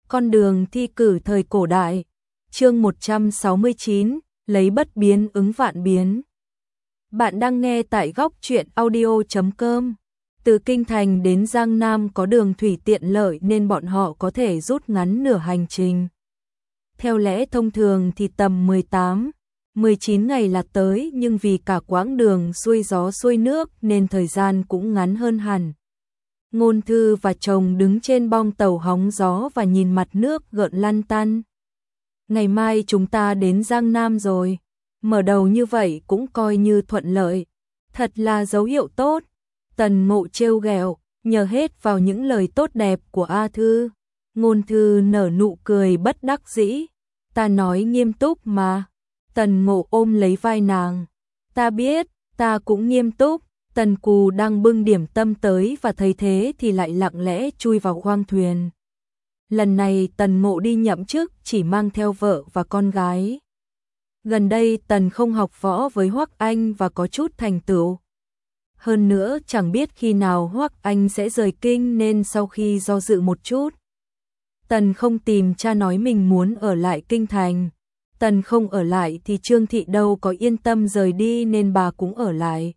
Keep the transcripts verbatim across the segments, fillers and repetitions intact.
Con đường thi cử thời cổ đại. Chương một trăm sáu mươi chín, lấy bất biến ứng vạn biến. Bạn đang nghe tại góc truyện audio chấm com. Từ Kinh Thành đến Giang Nam có đường thủy tiện lợi nên bọn họ có thể rút ngắn nửa hành trình. Theo lẽ thông thường thì tầm mười tám, mười chín ngày là tới, nhưng vì cả quãng đường xuôi gió xuôi nước nên thời gian cũng ngắn hơn hẳn. Ngôn Thư và chồng đứng trên bong tàu hóng gió và nhìn mặt nước gợn lăn tăn. Ngày mai chúng ta đến Giang Nam rồi, mở đầu như vậy cũng coi như thuận lợi, thật là dấu hiệu tốt. Tần Ngộ trêu ghẹo, nhờ hết vào những lời tốt đẹp của A Thư. Ngôn Thư nở nụ cười bất đắc dĩ, ta nói nghiêm túc mà. Tần Ngộ ôm lấy vai nàng, ta biết, ta cũng nghiêm túc. Tần Cù đang bưng điểm tâm tới và thấy thế thì lại lặng lẽ chui vào khoang thuyền. Lần này Tần Ngộ đi nhậm chức chỉ mang theo vợ và con gái. Gần đây Tần không học võ với Hoắc Anh và có chút thành tựu. Hơn nữa chẳng biết khi nào Hoắc Anh sẽ rời kinh nên sau khi do dự một chút, Tần không tìm cha nói mình muốn ở lại kinh thành. Tần không ở lại thì Trương Thị đâu có yên tâm rời đi nên bà cũng ở lại.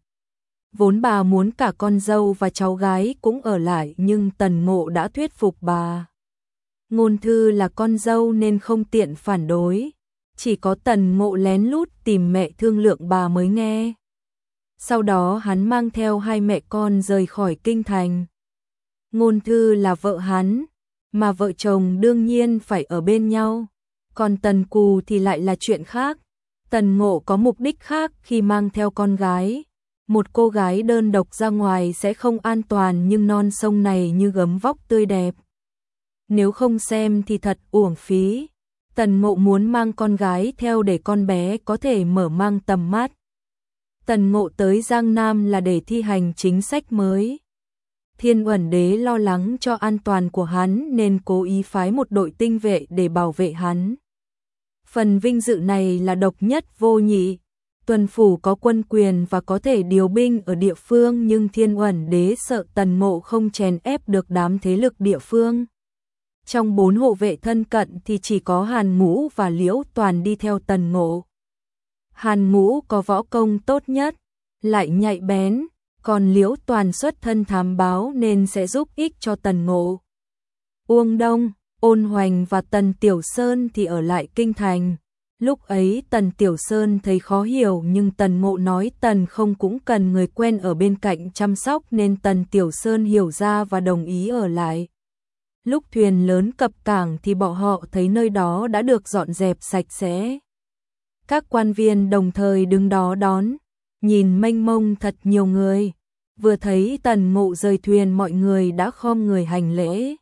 Vốn bà muốn cả con dâu và cháu gái cũng ở lại nhưng Tần Ngộ đã thuyết phục bà. Ngôn Thư là con dâu nên không tiện phản đối, chỉ có Tần Ngộ lén lút tìm mẹ thương lượng bà mới nghe. Sau đó hắn mang theo hai mẹ con rời khỏi kinh thành. Ngôn Thư là vợ hắn, mà vợ chồng đương nhiên phải ở bên nhau. Còn Tần Cù thì lại là chuyện khác. Tần Ngộ có mục đích khác khi mang theo con gái. Một cô gái đơn độc ra ngoài sẽ không an toàn, nhưng non sông này như gấm vóc tươi đẹp. Nếu không xem thì thật uổng phí. Tần Ngộ muốn mang con gái theo để con bé có thể mở mang tầm mắt. Tần Ngộ tới Giang Nam là để thi hành chính sách mới. Thiên Uẩn Đế lo lắng cho an toàn của hắn nên cố ý phái một đội tinh vệ để bảo vệ hắn. Phần vinh dự này là độc nhất vô nhị. Tuần phủ có quân quyền và có thể điều binh ở địa phương, nhưng Thiên Uẩn Đế sợ Tần Ngộ không chèn ép được đám thế lực địa phương. Trong bốn hộ vệ thân cận thì chỉ có Hàn Ngũ và Liễu Toàn đi theo Tần Ngộ. Hàn Ngũ có võ công tốt nhất, lại nhạy bén, còn Liễu Toàn xuất thân thám báo nên sẽ giúp ích cho Tần Ngộ. Uông Đông, Ôn Hoành và Tần Tiểu Sơn thì ở lại kinh thành. Lúc ấy Tần Tiểu Sơn thấy khó hiểu nhưng Tần Ngộ nói Tần không cũng cần người quen ở bên cạnh chăm sóc nên Tần Tiểu Sơn hiểu ra và đồng ý ở lại. Lúc thuyền lớn cập cảng thì bọn họ thấy nơi đó đã được dọn dẹp sạch sẽ. Các quan viên đồng thời đứng đó đón, nhìn mênh mông thật nhiều người. Vừa thấy Tần Ngộ rời thuyền mọi người đã khom người hành lễ.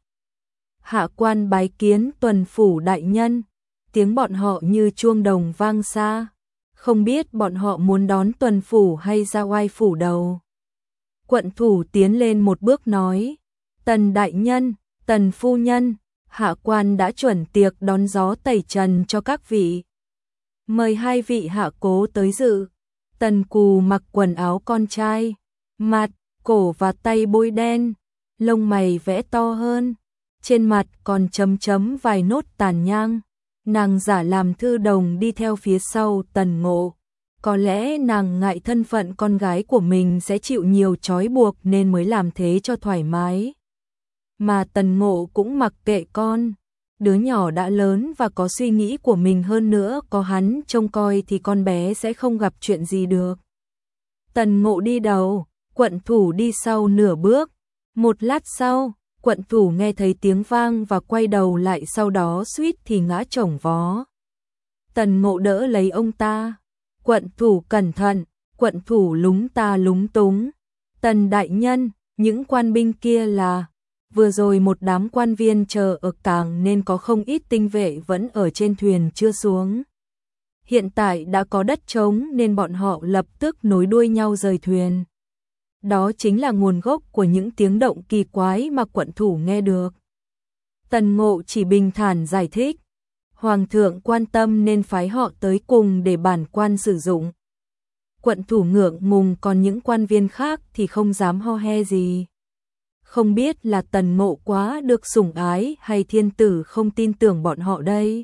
Hạ quan bái kiến Tuần phủ đại nhân. Tiếng bọn họ như chuông đồng vang xa, không biết bọn họ muốn đón Tuần phủ hay ra oai phủ đầu. Quận thủ tiến lên một bước nói, Tần đại nhân, Tần phu nhân, hạ quan đã chuẩn tiệc đón gió tẩy trần cho các vị. Mời hai vị hạ cố tới dự. Tần Cù mặc quần áo con trai, mặt, cổ và tay bôi đen, lông mày vẽ to hơn, trên mặt còn chấm chấm vài nốt tàn nhang. Nàng giả làm thư đồng đi theo phía sau Tần Ngộ. Có lẽ nàng ngại thân phận con gái của mình sẽ chịu nhiều trói buộc nên mới làm thế cho thoải mái. Mà Tần Ngộ cũng mặc kệ con. Đứa nhỏ đã lớn và có suy nghĩ của mình, hơn nữa có hắn trông coi thì con bé sẽ không gặp chuyện gì được. Tần Ngộ đi đầu, quận thủ đi sau nửa bước. Một lát sau, quận thủ nghe thấy tiếng vang và quay đầu lại, sau đó suýt thì ngã chổng vó. Tần Ngộ đỡ lấy ông ta. Quận thủ cẩn thận, quận thủ lúng ta lúng túng. Tần đại nhân, những quan binh kia là... Vừa rồi một đám quan viên chờ ở cảng nên có không ít tinh vệ vẫn ở trên thuyền chưa xuống. Hiện tại đã có đất trống nên bọn họ lập tức nối đuôi nhau rời thuyền. Đó chính là nguồn gốc của những tiếng động kỳ quái mà quận thủ nghe được. Tần Ngộ chỉ bình thản giải thích. Hoàng thượng quan tâm nên phái họ tới cùng để bản quan sử dụng. Quận thủ ngượng ngùng, còn những quan viên khác thì không dám ho he gì. Không biết là Tần Ngộ quá được sủng ái hay thiên tử không tin tưởng bọn họ đây.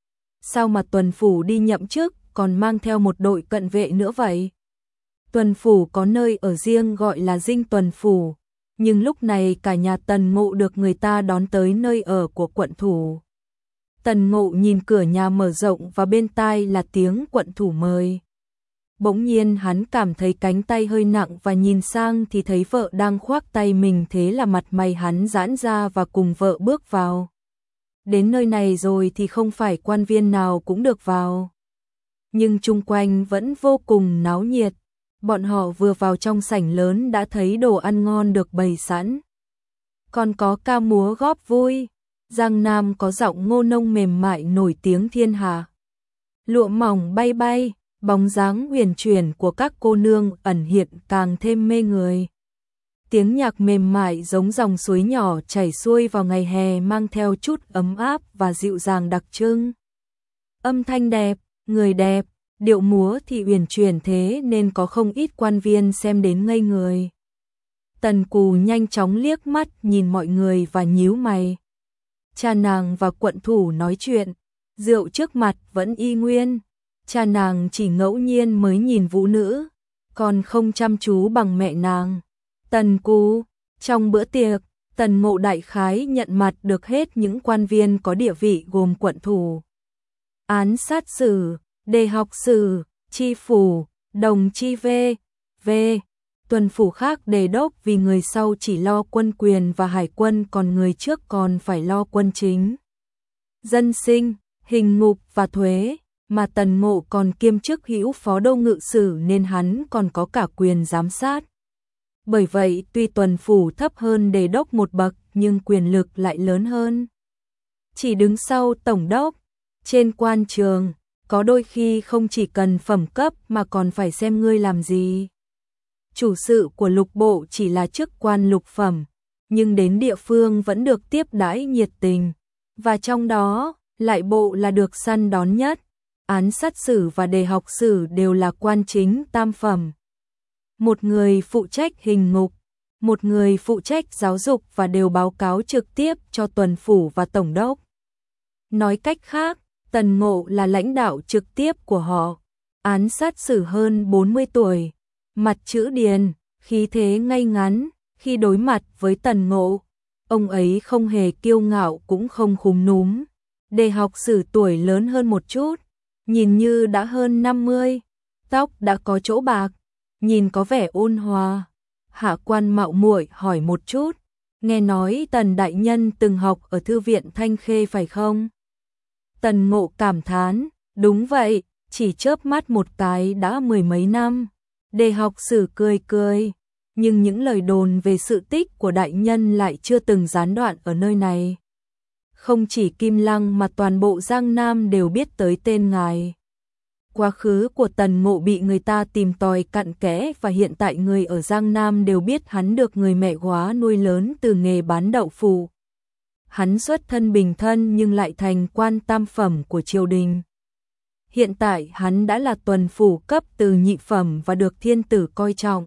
Sao mà tuần phủ đi nhậm chức còn mang theo một đội cận vệ nữa vậy? Tuần phủ có nơi ở riêng gọi là dinh tuần phủ, nhưng lúc này cả nhà Tần Ngộ được người ta đón tới nơi ở của quận thủ. Tần Ngộ nhìn cửa nhà mở rộng và bên tai là tiếng quận thủ mời. Bỗng nhiên hắn cảm thấy cánh tay hơi nặng và nhìn sang thì thấy vợ đang khoác tay mình, thế là mặt mày hắn giãn ra và cùng vợ bước vào. Đến nơi này rồi thì không phải quan viên nào cũng được vào. Nhưng chung quanh vẫn vô cùng náo nhiệt. Bọn họ vừa vào trong sảnh lớn đã thấy đồ ăn ngon được bày sẵn. Còn có ca múa góp vui. Giang Nam có giọng ngô nông mềm mại nổi tiếng thiên hạ. Lụa mỏng bay bay, bóng dáng huyền chuyển của các cô nương ẩn hiện càng thêm mê người. Tiếng nhạc mềm mại giống dòng suối nhỏ chảy xuôi vào ngày hè, mang theo chút ấm áp và dịu dàng đặc trưng. Âm thanh đẹp, người đẹp, điệu múa thì huyền chuyển, thế nên có không ít quan viên xem đến ngây người. Tần Cù nhanh chóng liếc mắt nhìn mọi người và nhíu mày. Cha nàng và quận thủ nói chuyện, rượu trước mặt vẫn y nguyên. Cha nàng chỉ ngẫu nhiên mới nhìn vũ nữ, còn không chăm chú bằng mẹ nàng. Tần Cù, trong bữa tiệc, Tần Ngộ đại khái nhận mặt được hết những quan viên có địa vị gồm quận thủ, án sát sử, đề học sử, chi phủ, đồng chi vê, vê, tuần phủ khác đề đốc, vì người sau chỉ lo quân quyền và hải quân, còn người trước còn phải lo quân chính, dân sinh, hình ngục và thuế, mà Tần Ngộ còn kiêm chức hữu phó đô ngự sử nên hắn còn có cả quyền giám sát. Bởi vậy tuy tuần phủ thấp hơn đề đốc một bậc nhưng quyền lực lại lớn hơn. Chỉ đứng sau tổng đốc, trên quan trường, có đôi khi không chỉ cần phẩm cấp mà còn phải xem ngươi làm gì. Chủ sự của lục bộ chỉ là chức quan lục phẩm, nhưng đến địa phương vẫn được tiếp đãi nhiệt tình, và trong đó, lại bộ là được săn đón nhất. Án sát sử và đề học sử đều là quan chính tam phẩm. Một người phụ trách hình ngục, một người phụ trách giáo dục và đều báo cáo trực tiếp cho tuần phủ và tổng đốc. Nói cách khác, Tần Ngộ là lãnh đạo trực tiếp của họ. Án sát sử hơn bốn mươi tuổi, mặt chữ điền, khí thế ngay ngắn, khi đối mặt với Tần Ngộ, ông ấy không hề kiêu ngạo cũng không khúm núm. Đề học sử tuổi lớn hơn một chút, nhìn như đã hơn năm mươi, tóc đã có chỗ bạc, nhìn có vẻ ôn hòa. Hạ quan mạo muội hỏi một chút, nghe nói Tần đại nhân từng học ở thư viện Thanh Khê phải không? Tần Ngộ cảm thán, đúng vậy, chỉ chớp mắt một cái đã mười mấy năm. Đề học sử cười cười, nhưng những lời đồn về sự tích của đại nhân lại chưa từng gián đoạn ở nơi này. Không chỉ Kim Lăng mà toàn bộ Giang Nam đều biết tới tên ngài. Quá khứ của Tần Ngộ bị người ta tìm tòi cặn kẽ và hiện tại người ở Giang Nam đều biết hắn được người mẹ góa nuôi lớn từ nghề bán đậu phụ. Hắn xuất thân bình thân nhưng lại thành quan tam phẩm của triều đình. Hiện tại hắn đã là tuần phủ cấp từ nhị phẩm và được thiên tử coi trọng.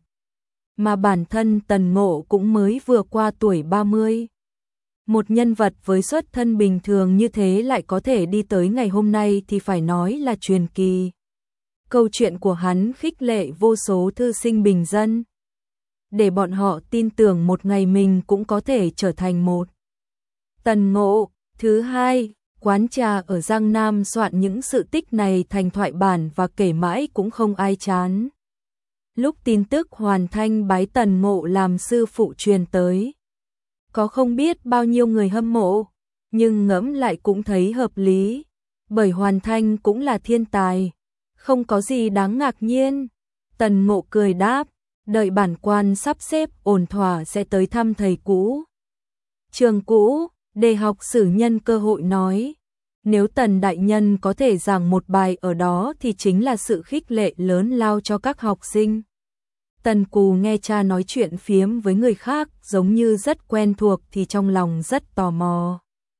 Mà bản thân Tần Ngộ cũng mới vừa qua tuổi ba mươi. Một nhân vật với xuất thân bình thường như thế lại có thể đi tới ngày hôm nay thì phải nói là truyền kỳ. Câu chuyện của hắn khích lệ vô số thư sinh bình dân, để bọn họ tin tưởng một ngày mình cũng có thể trở thành một Tần Ngộ. Thứ hai, quán trà ở Giang Nam soạn những sự tích này thành thoại bản và kể mãi cũng không ai chán. Lúc tin tức Hoàn Thanh bái Tần Ngộ làm sư phụ truyền tới, có không biết bao nhiêu người hâm mộ, nhưng ngẫm lại cũng thấy hợp lý, bởi Hoàn Thanh cũng là thiên tài, không có gì đáng ngạc nhiên. Tần Ngộ cười đáp, đợi bản quan sắp xếp ổn thỏa sẽ tới thăm thầy cũ. Trường cũ, đề học sử nhân cơ hội nói, nếu Tần đại nhân có thể giảng một bài ở đó thì chính là sự khích lệ lớn lao cho các học sinh. Tần Cù nghe cha nói chuyện phiếm với người khác giống như rất quen thuộc thì trong lòng rất tò mò.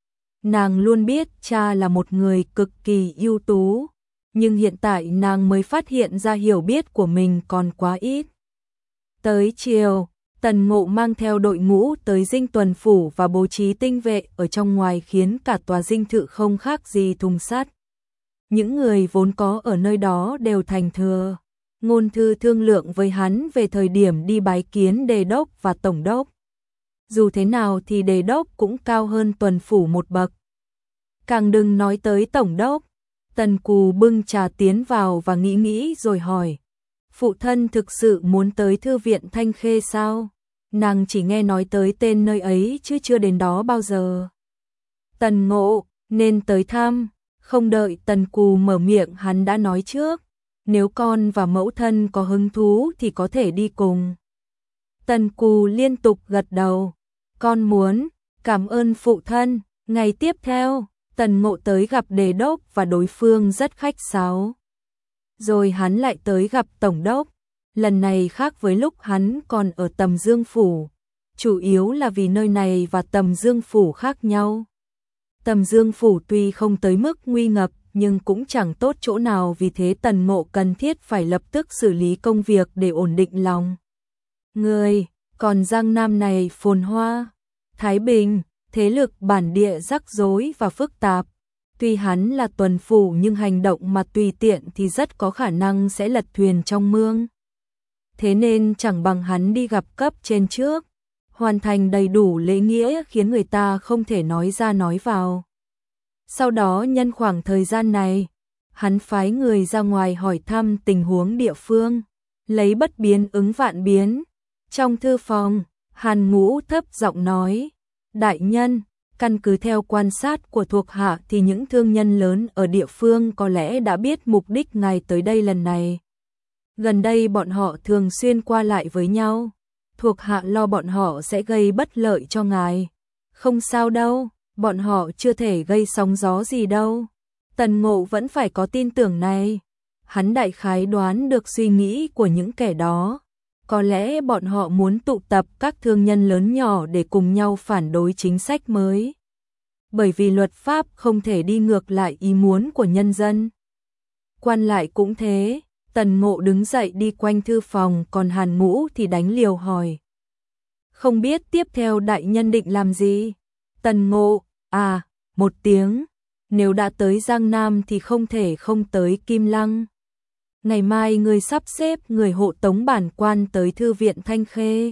Nàng luôn biết cha là một người cực kỳ ưu tú, nhưng hiện tại nàng mới phát hiện ra hiểu biết của mình còn quá ít. Tới chiều, Tần Ngộ mang theo đội ngũ tới dinh tuần phủ và bố trí tinh vệ ở trong ngoài khiến cả tòa dinh thự không khác gì thùng sắt. Những người vốn có ở nơi đó đều thành thừa. Ngôn thư thương lượng với hắn về thời điểm đi bái kiến đề đốc và tổng đốc. Dù thế nào thì đề đốc cũng cao hơn tuần phủ một bậc. Càng đừng nói tới tổng đốc. Tần Cù bưng trà tiến vào và nghĩ nghĩ rồi hỏi. Phụ thân thực sự muốn tới thư viện Thanh Khê sao? Nàng chỉ nghe nói tới tên nơi ấy chứ chưa đến đó bao giờ. Tần Ngộ, nên tới thăm. Không đợi Tần Cù mở miệng hắn đã nói trước. Nếu con và mẫu thân có hứng thú thì có thể đi cùng. Tần Cù liên tục gật đầu. Con muốn, cảm ơn phụ thân. Ngày tiếp theo, Tần Ngộ tới gặp đề đốc và đối phương rất khách sáo. Rồi hắn lại tới gặp tổng đốc. Lần này khác với lúc hắn còn ở Tầm Dương Phủ. Chủ yếu là vì nơi này và Tầm Dương Phủ khác nhau. Tầm Dương Phủ tuy không tới mức nguy ngập nhưng cũng chẳng tốt chỗ nào, vì thế Tần Ngộ cần thiết phải lập tức xử lý công việc để ổn định lòng người. Còn Giang Nam này phồn hoa, thái bình, thế lực bản địa rắc rối và phức tạp. Tuy hắn là tuần phủ nhưng hành động mà tùy tiện thì rất có khả năng sẽ lật thuyền trong mương. Thế nên chẳng bằng hắn đi gặp cấp trên trước, hoàn thành đầy đủ lễ nghĩa khiến người ta không thể nói ra nói vào. Sau đó nhân khoảng thời gian này, hắn phái người ra ngoài hỏi thăm tình huống địa phương, lấy bất biến ứng vạn biến. Trong thư phòng, Hàn Ngũ thấp giọng nói, đại nhân, căn cứ theo quan sát của thuộc hạ thì những thương nhân lớn ở địa phương có lẽ đã biết mục đích ngài tới đây lần này. Gần đây bọn họ thường xuyên qua lại với nhau, thuộc hạ lo bọn họ sẽ gây bất lợi cho ngài. Không sao đâu, bọn họ chưa thể gây sóng gió gì đâu. Tần Ngộ vẫn phải có tin tưởng này. Hắn đại khái đoán được suy nghĩ của những kẻ đó. Có lẽ bọn họ muốn tụ tập các thương nhân lớn nhỏ để cùng nhau phản đối chính sách mới. Bởi vì luật pháp không thể đi ngược lại ý muốn của nhân dân. Quan lại cũng thế. Tần Ngộ đứng dậy đi quanh thư phòng, còn Hàn Ngũ thì đánh liều hỏi. Không biết tiếp theo đại nhân định làm gì? Tần Ngộ, à, một tiếng. Nếu đã tới Giang Nam thì không thể không tới Kim Lăng. Ngày mai người sắp xếp người hộ tống bản quan tới thư viện Thanh Khê.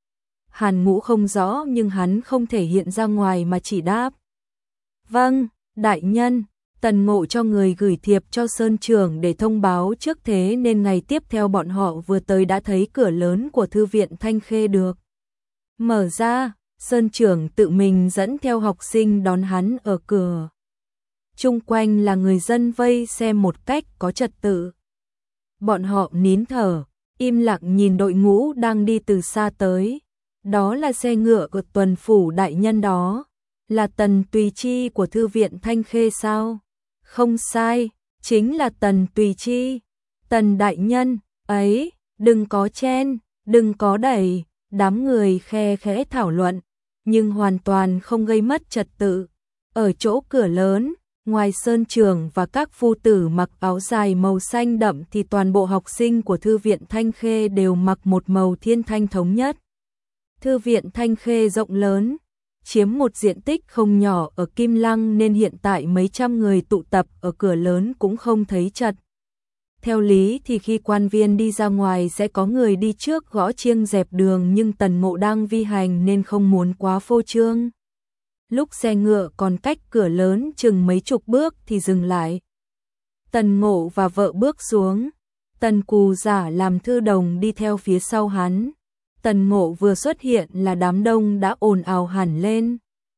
Hàn Ngũ không rõ nhưng hắn không thể hiện ra ngoài mà chỉ đáp. Vâng, đại nhân. Tần Ngộ cho người gửi thiệp cho Sơn Trưởng để thông báo trước, thế nên ngày tiếp theo bọn họ vừa tới đã thấy cửa lớn của thư viện Thanh Khê được mở ra. Sơn Trưởng tự mình dẫn theo học sinh đón hắn ở cửa. Chung quanh là người dân vây xem một cách có trật tự. Bọn họ nín thở, im lặng nhìn đội ngũ đang đi từ xa tới. Đó là xe ngựa của tuần phủ đại nhân đó. Là Tần Tùy Chi của thư viện Thanh Khê sao? Không sai, chính là Tần Tùy Chi. Tần đại nhân, ấy, đừng có chen, đừng có đẩy. Đám người khe khẽ thảo luận, nhưng hoàn toàn không gây mất trật tự. Ở chỗ cửa lớn, ngoài Sơn Trưởng và các phu tử mặc áo dài màu xanh đậm thì toàn bộ học sinh của thư viện Thanh Khê đều mặc một màu thiên thanh thống nhất. Thư viện Thanh Khê rộng lớn, chiếm một diện tích không nhỏ ở Kim Lăng nên hiện tại mấy trăm người tụ tập ở cửa lớn cũng không thấy chật. Theo lý thì khi quan viên đi ra ngoài sẽ có người đi trước gõ chiêng dẹp đường, nhưng Tần Ngộ đang vi hành nên không muốn quá phô trương. Lúc xe ngựa còn cách cửa lớn chừng mấy chục bước thì dừng lại. Tần Ngộ và vợ bước xuống. Tần Cù giả làm thư đồng đi theo phía sau hắn. Tần Ngộ vừa xuất hiện là đám đông đã ồn ào hẳn lên.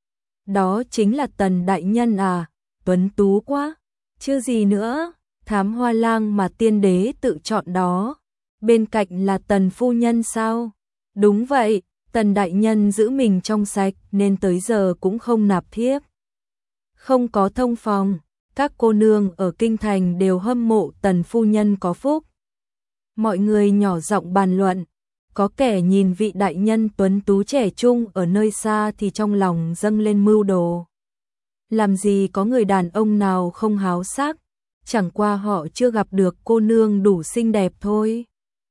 Đó chính là Tần đại nhân à, tuấn tú quá, chứ gì nữa. Thám hoa lang mà tiên đế tự chọn đó. Bên cạnh là Tần phu nhân sao? Đúng vậy, Tần đại nhân giữ mình trong sạch nên tới giờ cũng không nạp thiếp. Không có thông phòng, các cô nương ở kinh thành đều hâm mộ Tần phu nhân có phúc. Mọi người nhỏ giọng bàn luận, có kẻ nhìn vị đại nhân tuấn tú trẻ trung ở nơi xa thì trong lòng dâng lên mưu đồ. Làm gì có người đàn ông nào không háo sắc, chẳng qua họ chưa gặp được cô nương đủ xinh đẹp thôi.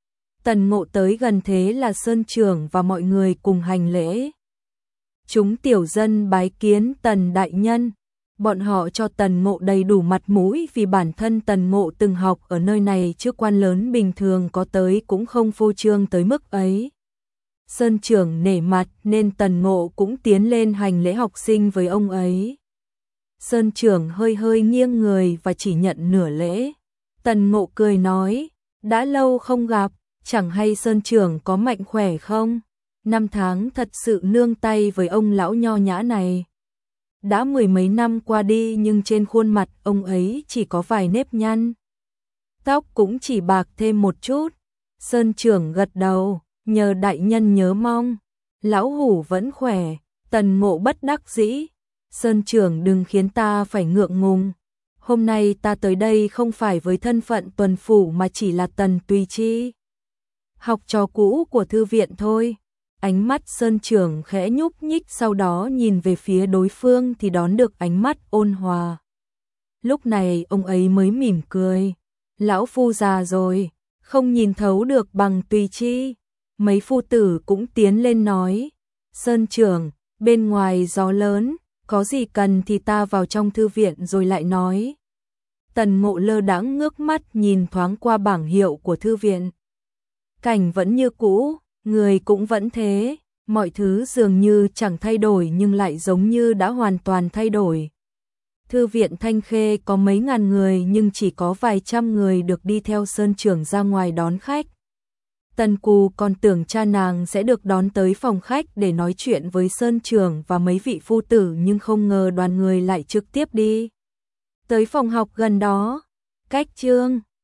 Tần Ngộ tới gần thế là Sơn trưởng và mọi người cùng hành lễ. Chúng tiểu dân bái kiến Tần đại nhân. Bọn họ cho Tần Ngộ đầy đủ mặt mũi vì bản thân Tần Ngộ từng học ở nơi này chứ quan lớn bình thường có tới cũng không phô trương tới mức ấy. Sơn trưởng nể mặt nên Tần Ngộ cũng tiến lên hành lễ học sinh với ông ấy. Sơn trưởng hơi hơi nghiêng người và chỉ nhận nửa lễ. Tần Ngộ cười nói, đã lâu không gặp, chẳng hay Sơn trưởng có mạnh khỏe không? Năm tháng thật sự nương tay với ông lão nho nhã này. Đã mười mấy năm qua đi nhưng trên khuôn mặt ông ấy chỉ có vài nếp nhăn. Tóc cũng chỉ bạc thêm một chút. Sơn trưởng gật đầu, nhờ đại nhân nhớ mong. Lão hủ vẫn khỏe. Tần Ngộ bất đắc dĩ. Sơn trưởng đừng khiến ta phải ngượng ngùng. Hôm nay ta tới đây không phải với thân phận tuần phủ mà chỉ là Tần Tùy Chi, học trò cũ của thư viện thôi. Ánh mắt Sơn trưởng khẽ nhúc nhích, sau đó nhìn về phía đối phương thì đón được ánh mắt ôn hòa. Lúc này ông ấy mới mỉm cười. Lão phu già rồi, không nhìn thấu được bằng Tùy Chi. Mấy phu tử cũng tiến lên nói, Sơn trưởng, bên ngoài gió lớn, có gì cần thì ta vào trong thư viện rồi lại nói. Tần Ngộ lơ đãng ngước mắt nhìn thoáng qua bảng hiệu của thư viện. Cảnh vẫn như cũ, người cũng vẫn thế, mọi thứ dường như chẳng thay đổi nhưng lại giống như đã hoàn toàn thay đổi. Thư viện Thanh Khê có mấy ngàn người nhưng chỉ có vài trăm người được đi theo Sơn trưởng ra ngoài đón khách. Tần Cù còn tưởng cha nàng sẽ được đón tới phòng khách để nói chuyện với Sơn trưởng và mấy vị phu tử nhưng không ngờ đoàn người lại trực tiếp đi tới phòng học gần đó. Cách chương